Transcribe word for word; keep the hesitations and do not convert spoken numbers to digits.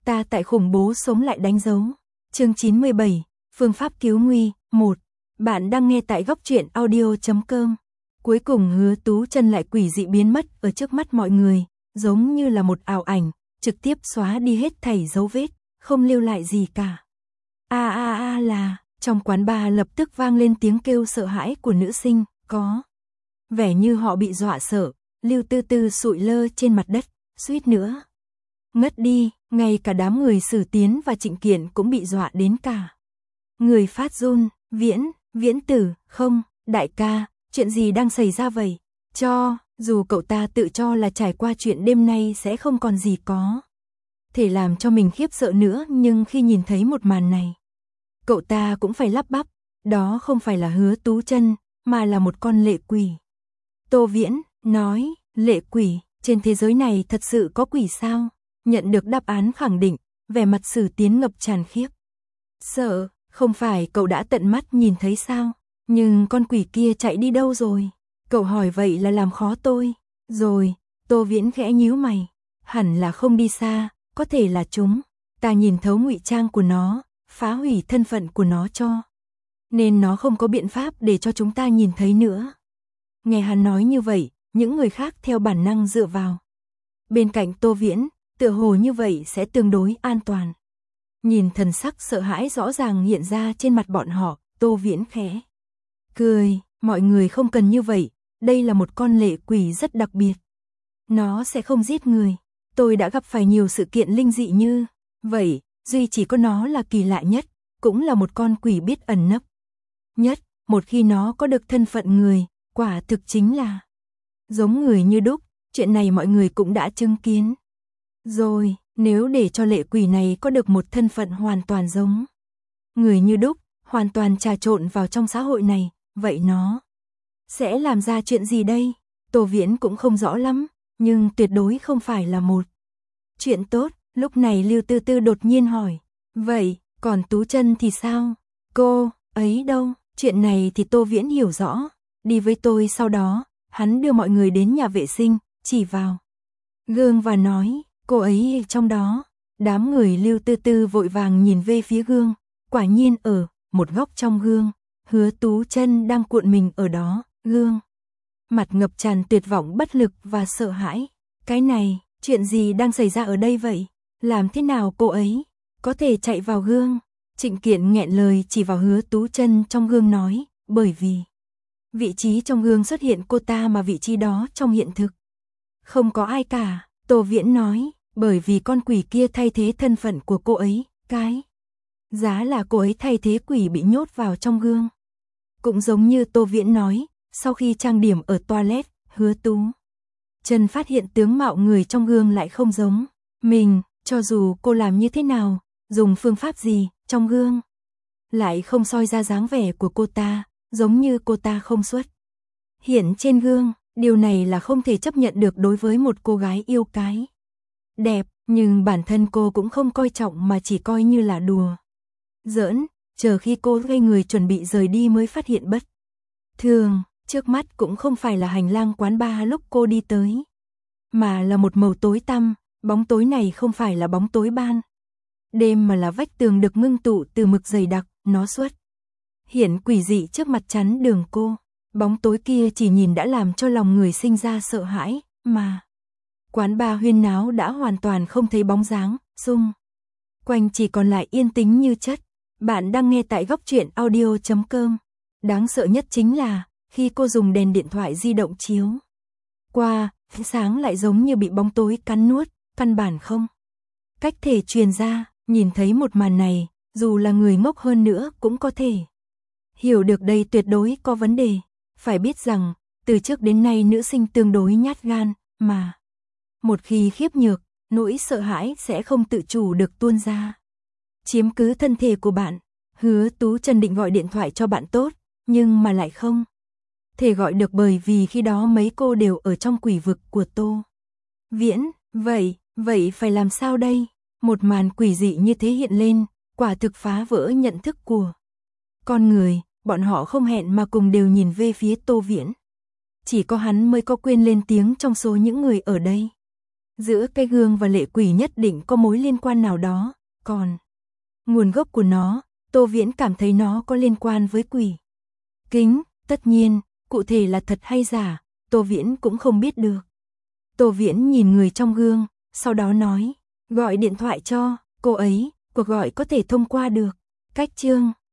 ta tại khủng bố sống lại đánh dấu. Chương chín mươi bảy, phương pháp cứu nguy, một. Bạn đang nghe tại góc truyện audio chấm com. Cuối cùng Hứa Tú Chân lại quỷ dị biến mất ở trước mắt mọi người, giống như là một ảo ảnh, trực tiếp xóa đi hết thảy dấu vết, không lưu lại gì cả. A a a là, trong quán bar lập tức vang lên tiếng kêu sợ hãi của nữ sinh, có vẻ như họ bị dọa sợ. Lưu Tư Tư sụi lơ trên mặt đất, suýt nữa ngất đi, ngay cả đám người Sử Tiến và Trịnh Kiện cũng bị dọa đến cả người phát run. Viễn, Viễn Tử, không, đại ca, chuyện gì đang xảy ra vậy? Cho, dù cậu ta tự cho là trải qua chuyện đêm nay sẽ không còn gì có thể làm cho mình khiếp sợ nữa, nhưng khi nhìn thấy một màn này, cậu ta cũng phải lắp bắp, đó không phải là Hứa Tú Chân, mà là một con lệ quỷ. Tô Viễn nói, lệ quỷ, trên thế giới này thật sự có quỷ sao? Nhận được đáp án khẳng định, vẻ mặt Sử Tiến ngập tràn khiếp sợ, không phải cậu đã tận mắt nhìn thấy sao? Nhưng con quỷ kia chạy đi đâu rồi? Cậu hỏi vậy là làm khó tôi rồi. Tô Viễn khẽ nhíu mày, hẳn là không đi xa, có thể là chúng ta nhìn thấu ngụy trang của nó, phá hủy thân phận của nó cho nên nó không có biện pháp để cho chúng ta nhìn thấy nữa. Nghe hắn nói như vậy, những người khác theo bản năng dựa vào bên cạnh Tô Viễn, tựa hồ như vậy sẽ tương đối an toàn. Nhìn thần sắc sợ hãi rõ ràng hiện ra trên mặt bọn họ, Tô Viễn khẽ cười, mọi người không cần như vậy, đây là một con lệ quỷ rất đặc biệt. Nó sẽ không giết người. Tôi đã gặp phải nhiều sự kiện linh dị như vậy, duy chỉ có nó là kỳ lạ nhất, cũng là một con quỷ biết ẩn nấp nhất, một khi nó có được thân phận người, quả thực chính là giống người như đúc, chuyện này mọi người cũng đã chứng kiến. Rồi, nếu để cho lệ quỷ này có được một thân phận hoàn toàn giống người như đúc, hoàn toàn trà trộn vào trong xã hội này, vậy nó sẽ làm ra chuyện gì đây? Tô Viễn cũng không rõ lắm, nhưng tuyệt đối không phải là một chuyện tốt. Lúc này Lưu Tư Tư đột nhiên hỏi, vậy, còn Tú Chân thì sao? Cô ấy đâu? Chuyện này thì Tô Viễn hiểu rõ, đi với tôi. Sau đó, hắn đưa mọi người đến nhà vệ sinh, chỉ vào gương và nói, cô ấy trong đó. Đám người Lưu Tư Tư vội vàng nhìn về phía gương, quả nhiên ở một góc trong gương, Hứa Tú Chân đang cuộn mình ở đó, gương mặt ngập tràn tuyệt vọng, bất lực và sợ hãi. Cái này, chuyện gì đang xảy ra ở đây vậy? Làm thế nào cô ấy có thể chạy vào gương? Trịnh Kiện nghẹn lời chỉ vào Hứa Tú Chân trong gương nói, bởi vì vị trí trong gương xuất hiện cô ta mà vị trí đó trong hiện thực không có ai cả. Tô Viễn nói, bởi vì con quỷ kia thay thế thân phận của cô ấy, cái giá là cô ấy thay thế quỷ bị nhốt vào trong gương. Cũng giống như Tô Viễn nói, sau khi trang điểm ở toilet, Hứa Tú Chân phát hiện tướng mạo người trong gương lại không giống mình, cho dù cô làm như thế nào, dùng phương pháp gì, trong gương lại không soi ra dáng vẻ của cô ta, giống như cô ta không xuất hiện trên gương. Điều này là không thể chấp nhận được đối với một cô gái yêu cái đẹp, nhưng bản thân cô cũng không coi trọng mà chỉ coi như là đùa giỡn, chờ khi cô gây người chuẩn bị rời đi mới phát hiện bất thường. Trước mắt cũng không phải là hành lang quán bar lúc cô đi tới, mà là một màu tối tăm. Bóng tối này không phải là bóng tối ban đêm mà là vách tường được ngưng tụ từ mực dày đặc, nó xuất hiện quỷ dị trước mặt chắn đường cô. Bóng tối kia chỉ nhìn đã làm cho lòng người sinh ra sợ hãi, mà quán bar huyên náo đã hoàn toàn không thấy bóng dáng, xung quanh chỉ còn lại yên tĩnh như chất. Bạn đang nghe tại góc truyện audio chấm com. Đáng sợ nhất chính là khi cô dùng đèn điện thoại di động chiếu qua, sáng lại giống như bị bóng tối cắn nuốt, căn bản không cách thể truyền ra. Nhìn thấy một màn này, dù là người ngốc hơn nữa cũng có thể hiểu được đây tuyệt đối có vấn đề. Phải biết rằng, từ trước đến nay nữ sinh tương đối nhát gan, mà một khi khiếp nhược, nỗi sợ hãi sẽ không tự chủ được tuôn ra, chiếm cứ thân thể của bạn. Hứa Tú Chân định gọi điện thoại cho bạn tốt, nhưng mà lại không thể gọi được bởi vì khi đó mấy cô đều ở trong quỷ vực của Tô Viễn. Vậy, vậy phải làm sao đây? Một màn quỷ dị như thế hiện lên, quả thực phá vỡ nhận thức của con người. Bọn họ không hẹn mà cùng đều nhìn về phía Tô Viễn. Chỉ có hắn mới có quyền lên tiếng trong số những người ở đây. Giữa cái gương và lệ quỷ nhất định có mối liên quan nào đó, còn nguồn gốc của nó, Tô Viễn cảm thấy nó có liên quan với quỷ. Kính, tất nhiên, cụ thể là thật hay giả, Tô Viễn cũng không biết được. Tô Viễn nhìn người trong gương, sau đó nói, gọi điện thoại cho cô ấy, cuộc gọi có thể thông qua được. Cách chương